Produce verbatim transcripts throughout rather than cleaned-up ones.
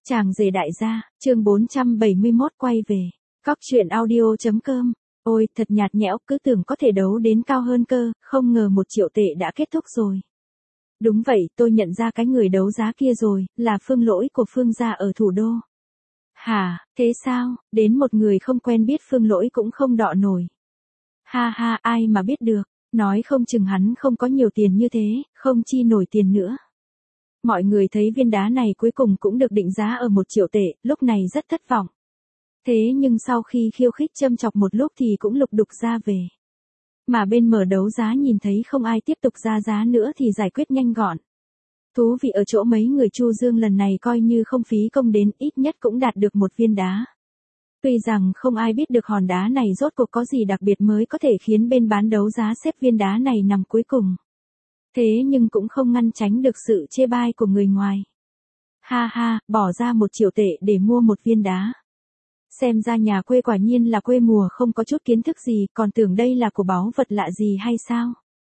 Chàng rể đại gia, chương bốn trăm bảy mươi mốt quay về. Cóc truyện audio chấm com. Ôi, thật nhạt nhẽo, cứ tưởng có thể đấu đến cao hơn cơ, không ngờ một triệu tệ đã kết thúc rồi. Đúng vậy, tôi nhận ra cái người đấu giá kia rồi, là Phương Lỗi của Phương gia ở thủ đô. Hả, thế sao, đến một người không quen biết Phương Lỗi cũng không đọ nổi. Ha ha, ai mà biết được, nói không chừng hắn không có nhiều tiền như thế, không chi nổi tiền nữa. Mọi người thấy viên đá này cuối cùng cũng được định giá ở một triệu tệ, lúc này rất thất vọng. Thế nhưng sau khi khiêu khích châm chọc một lúc thì cũng lục đục ra về. Mà bên mở đấu giá nhìn thấy không ai tiếp tục ra giá nữa thì giải quyết nhanh gọn. Thú vị ở chỗ mấy người Chu Dương lần này coi như không phí công đến, ít nhất cũng đạt được một viên đá. Tuy rằng không ai biết được hòn đá này rốt cuộc có gì đặc biệt mới có thể khiến bên bán đấu giá xếp viên đá này nằm cuối cùng. Thế nhưng cũng không ngăn tránh được sự chê bai của người ngoài. Ha ha, bỏ ra một triệu tệ để mua một viên đá. Xem ra nhà quê quả nhiên là quê mùa không có chút kiến thức gì, còn tưởng đây là của báu vật lạ gì hay sao?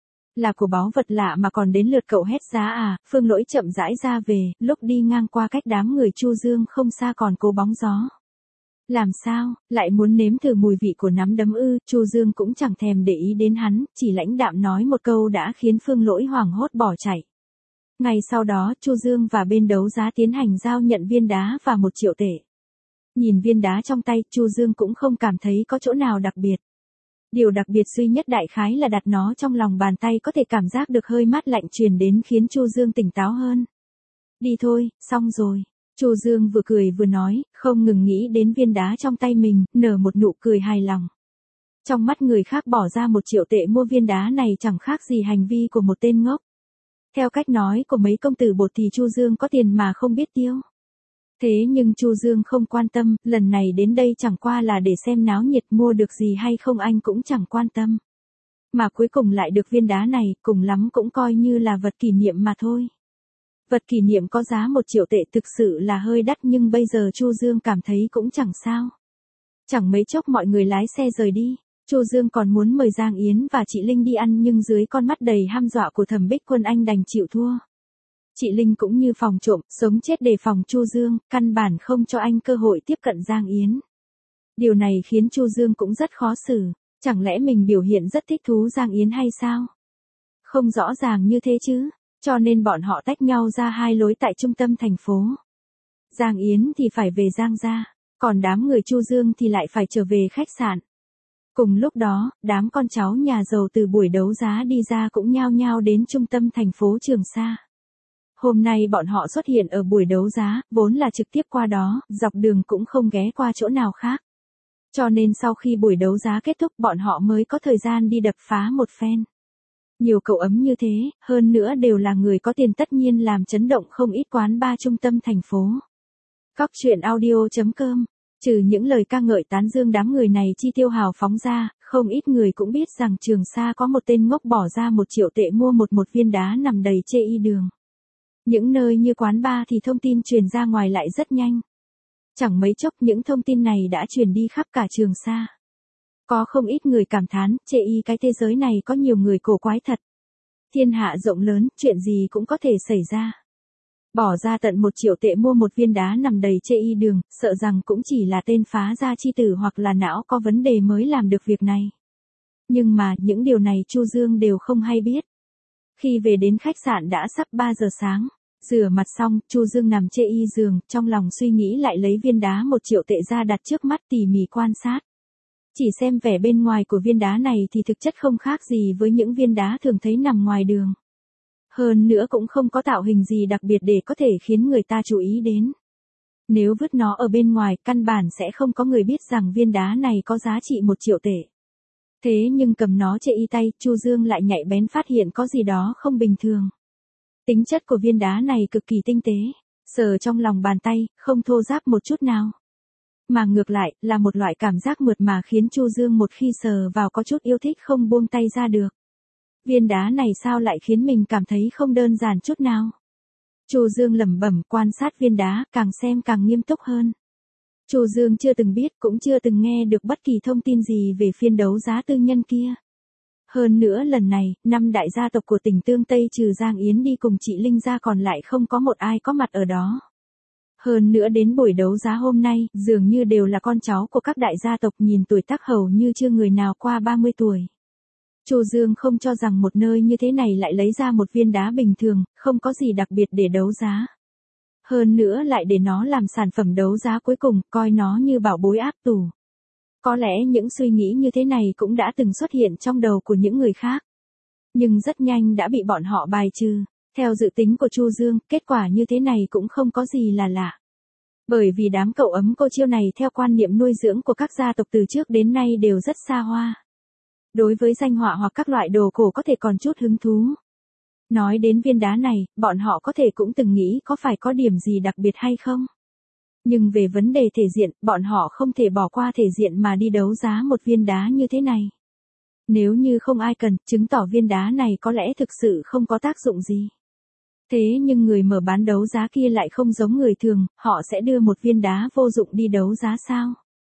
Là của báu vật lạ mà còn đến lượt cậu hét giá à? Phương Lỗi chậm rãi ra về, lúc đi ngang qua cách đám người Chu Dương không xa còn Cố Bóng Gió. Làm sao, lại muốn nếm thử mùi vị của nắm đấm ư? Chu Dương cũng chẳng thèm để ý đến hắn, chỉ lãnh đạm nói một câu đã khiến Phương Lỗi hoảng hốt bỏ chạy. Ngày sau đó, Chu Dương và bên đấu giá tiến hành giao nhận viên đá và một triệu tệ. Nhìn viên đá trong tay, Chu Dương cũng không cảm thấy có chỗ nào đặc biệt. Điều đặc biệt duy nhất đại khái là đặt nó trong lòng bàn tay có thể cảm giác được hơi mát lạnh truyền đến khiến Chu Dương tỉnh táo hơn. Đi thôi, xong rồi. Chu Dương vừa cười vừa nói, không ngừng nghĩ đến viên đá trong tay mình, nở một nụ cười hài lòng. Trong mắt người khác bỏ ra một triệu tệ mua viên đá này chẳng khác gì hành vi của một tên ngốc. Theo cách nói của mấy công tử bột thì Chu Dương có tiền mà không biết tiêu. Thế nhưng Chu Dương không quan tâm, lần này đến đây chẳng qua là để xem náo nhiệt, mua được gì hay không anh cũng chẳng quan tâm. Mà cuối cùng lại được viên đá này, cùng lắm cũng coi như là vật kỷ niệm mà thôi. Vật kỷ niệm có giá một triệu tệ thực sự là hơi đắt nhưng bây giờ Chu Dương cảm thấy cũng chẳng sao. Chẳng mấy chốc mọi người lái xe rời đi. Chu Dương còn muốn mời Giang Yến và chị Linh đi ăn nhưng dưới con mắt đầy hăm dọa của Thẩm Bích Quân anh đành chịu thua. Chị Linh cũng như phòng trộm, sống chết đề phòng Chu Dương, căn bản không cho anh cơ hội tiếp cận Giang Yến. Điều này khiến Chu Dương cũng rất khó xử, chẳng lẽ mình biểu hiện rất thích thú Giang Yến hay sao? Không rõ ràng như thế chứ, cho nên bọn họ tách nhau ra hai lối tại trung tâm thành phố. Giang Yến thì phải về Giang gia, còn đám người Chu Dương thì lại phải trở về khách sạn. Cùng lúc đó, đám con cháu nhà giàu từ buổi đấu giá đi ra cũng nhao nhao đến trung tâm thành phố Trường Sa. Hôm nay bọn họ xuất hiện ở buổi đấu giá, vốn là trực tiếp qua đó, dọc đường cũng không ghé qua chỗ nào khác. Cho nên sau khi buổi đấu giá kết thúc bọn họ mới có thời gian đi đập phá một phen. Nhiều cậu ấm như thế, hơn nữa đều là người có tiền tất nhiên làm chấn động không ít quán bar trung tâm thành phố. Cóc truyện audio chấm com. Trừ những lời ca ngợi tán dương đám người này chi tiêu hào phóng ra, không ít người cũng biết rằng Trường Sa có một tên ngốc bỏ ra một triệu tệ mua một một viên đá nằm đầy chê y đường. Những nơi như quán bar thì thông tin truyền ra ngoài lại rất nhanh. Chẳng mấy chốc những thông tin này đã truyền đi khắp cả Trường Sa. Có không ít người cảm thán, chê y cái thế giới này có nhiều người cổ quái thật. Thiên hạ rộng lớn, chuyện gì cũng có thể xảy ra. Bỏ ra tận một triệu tệ mua một viên đá nằm đầy chê y đường, sợ rằng cũng chỉ là tên phá gia chi tử hoặc là não có vấn đề mới làm được việc này. Nhưng mà, những điều này Chu Dương đều không hay biết. Khi về đến khách sạn đã sắp ba giờ sáng, rửa mặt xong, Chu Dương nằm chê y giường, trong lòng suy nghĩ lại lấy viên đá một triệu tệ ra đặt trước mắt tỉ mỉ quan sát. Chỉ xem vẻ bên ngoài của viên đá này thì thực chất không khác gì với những viên đá thường thấy nằm ngoài đường. Hơn nữa cũng không có tạo hình gì đặc biệt để có thể khiến người ta chú ý đến. Nếu vứt nó ở bên ngoài, căn bản sẽ không có người biết rằng viên đá này có giá trị một triệu tệ. Thế nhưng cầm nó chê y tay, Chu Dương lại nhạy bén phát hiện có gì đó không bình thường. Tính chất của viên đá này cực kỳ tinh tế, sờ trong lòng bàn tay, không thô ráp một chút nào. Mà ngược lại, là một loại cảm giác mượt mà khiến Chu Dương một khi sờ vào có chút yêu thích không buông tay ra được. Viên đá này sao lại khiến mình cảm thấy không đơn giản chút nào. Chu Dương lẩm bẩm quan sát viên đá, càng xem càng nghiêm túc hơn. Chu Dương chưa từng biết cũng chưa từng nghe được bất kỳ thông tin gì về phiên đấu giá tư nhân kia. Hơn nữa lần này, năm đại gia tộc của tỉnh Tương Tây trừ Giang Yến đi cùng chị Linh ra còn lại không có một ai có mặt ở đó. Hơn nữa đến buổi đấu giá hôm nay, dường như đều là con cháu của các đại gia tộc, nhìn tuổi tác hầu như chưa người nào qua ba mươi tuổi. Chu Dương không cho rằng một nơi như thế này lại lấy ra một viên đá bình thường, không có gì đặc biệt để đấu giá. Hơn nữa lại để nó làm sản phẩm đấu giá cuối cùng, coi nó như bảo bối áp tủ. Có lẽ những suy nghĩ như thế này cũng đã từng xuất hiện trong đầu của những người khác. Nhưng rất nhanh đã bị bọn họ bài trừ. Theo dự tính của Chu Dương, kết quả như thế này cũng không có gì là lạ. Bởi vì đám cậu ấm cô chiêu này theo quan niệm nuôi dưỡng của các gia tộc từ trước đến nay đều rất xa hoa. Đối với danh họa hoặc các loại đồ cổ có thể còn chút hứng thú. Nói đến viên đá này, bọn họ có thể cũng từng nghĩ có phải có điểm gì đặc biệt hay không. Nhưng về vấn đề thể diện, bọn họ không thể bỏ qua thể diện mà đi đấu giá một viên đá như thế này. Nếu như không ai cần, chứng tỏ viên đá này có lẽ thực sự không có tác dụng gì. Thế nhưng người mở bán đấu giá kia lại không giống người thường, họ sẽ đưa một viên đá vô dụng đi đấu giá sao?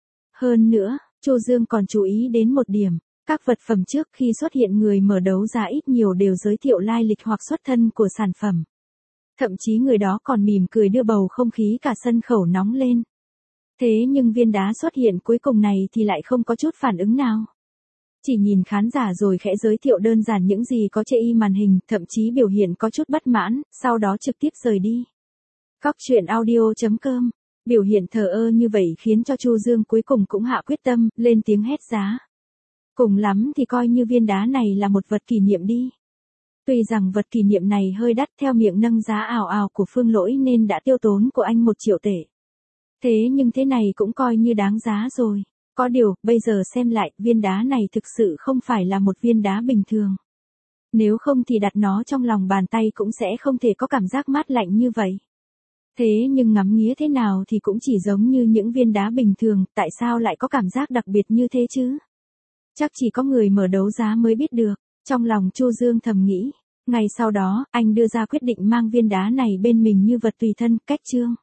Hơn nữa, Chu Dương còn chú ý đến một điểm, các vật phẩm trước khi xuất hiện người mở đấu giá ít nhiều đều giới thiệu lai lịch hoặc xuất thân của sản phẩm. Thậm chí người đó còn mỉm cười đưa bầu không khí cả sân khấu nóng lên. Thế nhưng viên đá xuất hiện cuối cùng này thì lại không có chút phản ứng nào. Chỉ nhìn khán giả rồi khẽ giới thiệu đơn giản những gì có chê y màn hình, thậm chí biểu hiện có chút bất mãn, sau đó trực tiếp rời đi. Cóc truyện audio chấm com, biểu hiện thờ ơ như vậy khiến cho Chu Dương cuối cùng cũng hạ quyết tâm, lên tiếng hét giá. Cùng lắm thì coi như viên đá này là một vật kỷ niệm đi. Tuy rằng vật kỷ niệm này hơi đắt, theo miệng nâng giá ào ào của Phương Lỗi nên đã tiêu tốn của anh một triệu tệ. Thế nhưng thế này cũng coi như đáng giá rồi. Có điều, bây giờ xem lại, viên đá này thực sự không phải là một viên đá bình thường. Nếu không thì đặt nó trong lòng bàn tay cũng sẽ không thể có cảm giác mát lạnh như vậy. Thế nhưng ngắm nghía thế nào thì cũng chỉ giống như những viên đá bình thường, tại sao lại có cảm giác đặc biệt như thế chứ? Chắc chỉ có người mở đấu giá mới biết được. Trong lòng Chu Dương thầm nghĩ. Ngày sau đó, anh đưa ra quyết định mang viên đá này bên mình như vật tùy thân, cách chương.